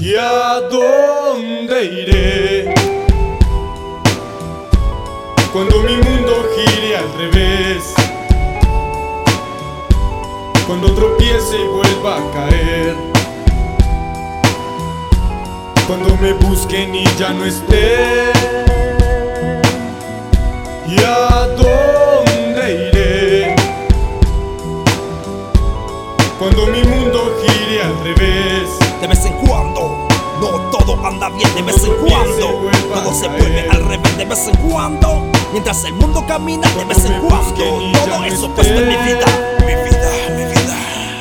¿Y a dónde iré cuando mi mundo gire al revés? Cuando tropiece y vuelva a caer, cuando me busquen y ya no esté. ¿Y a dónde iré cuando mi mundo gire al revés? De vez en cuando, no todo anda bien. De vez en cuando, todo se vuelve al revés. De vez en cuando, mientras el mundo camina. De vez en cuando, todo eso puesto en mi vida. Mi vida, mi vida.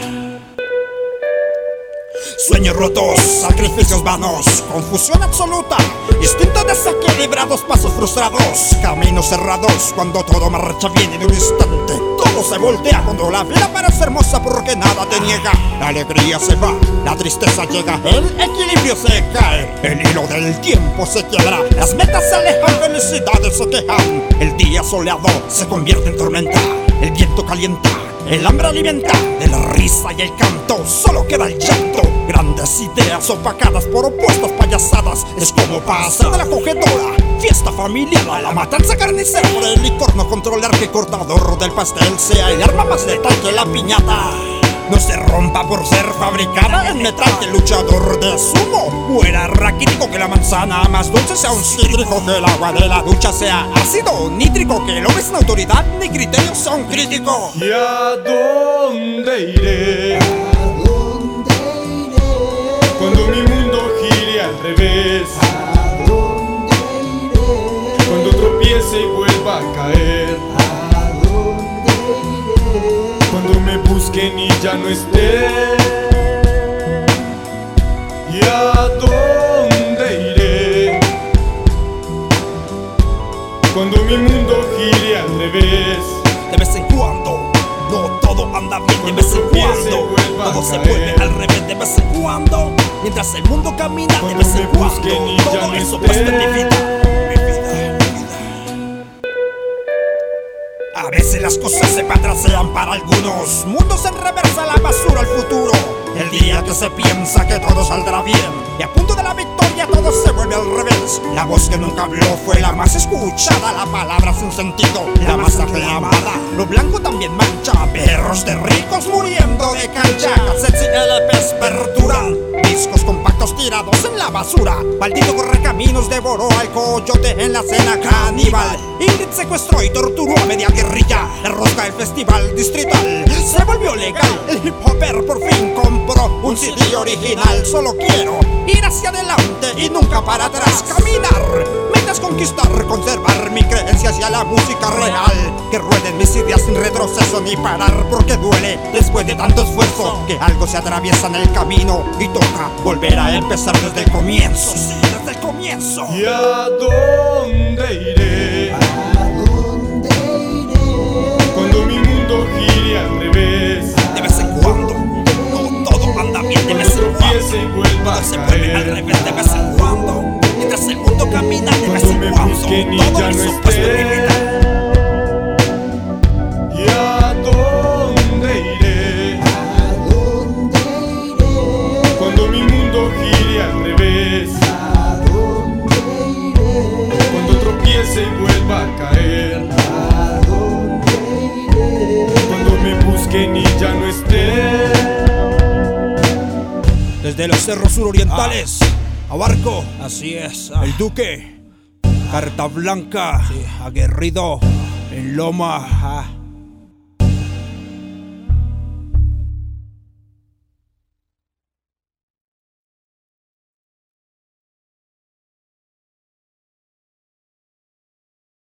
Sueños rotos, sacrificios vanos, confusión absoluta, instintos desequilibrados, pasos frustrados, caminos cerrados. Cuando todo marcha bien en un instante, todo se voltea. Cuando la vida parece hermosa porque nada te niega, la alegría se va, la tristeza llega, el equilibrio se cae, el hilo del tiempo se quiebra, las metas se alejan, felicidades se quejan. El día soleado se convierte en tormenta, el viento calienta, el hambre alimenta. De la risa y el canto solo queda el llanto. Grandes ideas opacadas por opuestas payasadas. Es como pasar de la acogedora fiesta familiar a la matanza carnicera. Por el licor no controlar que el cortador del pastel sea el arma más letal que la piñata. No se rompa por ser fabricada en metal. Que el luchador de sumo fuera raquítico. Que la manzana más dulce sea un cítrico. Que el agua de la ducha sea ácido nítrico. Que el hombre sin autoridad ni criterio sea un crítico. ¿Y a dónde iré cuando mi mundo gire al revés? Cuando tropiece y vuelva a caer, cuando me busquen y ya no esté. ¿Y a dónde iré cuando mi mundo gire al revés? De vez en cuando, no todo anda bien. De vez en cuando, todo se vuelve al revés. De vez en cuando, mientras el mundo camina. De vez en cuando, todo eso pasa en mi vida. A veces las cosas se patrasean para algunos, mundos en reversa, la basura al futuro. El día que se piensa que todo saldrá bien y a punto de la victoria todo se vuelve al revés. La voz que nunca habló fue la más escuchada, la palabra sin sentido, la más aclamada. Lo blanco también mancha, perros de ricos muriendo de cancha. Cassettes y LPs perduran, discos compactos tirados en la basura. Maldito correcaminos devoró al coyote en la cena caníbal. Ingrid secuestró y torturó a media guerrilla. La rosca del festival distrital se volvió legal. El hip hopper por fin compró un CD original. Solo quiero ir hacia adelante y nunca para atrás caminar. Metas conquistar, conservar mi creencia hacia la música real. Que rueden mis ideas sin retroceso ni parar, porque duele después de tanto esfuerzo que algo se atraviesa en el camino y toca volver a empezar desde el comienzo. Sí, desde el comienzo. ¿Y a dónde iré cuando mi mundo gire al revés? De vez en cuando, no todo anda bien. De vez en cuando, todo se vuelve al revés. De vez en cuando, mientras el mundo camina. De vez en cuando, todo eso puesto en mi vida. ¿Y a dónde iré cuando mi mundo gire al revés? Cuando tropiece y vuelva a caer, cuando me busquen y ya no esté. Desde los cerros surorientales, Abarco, así es, el Duque, Carta Blanca, aguerrido en Loma.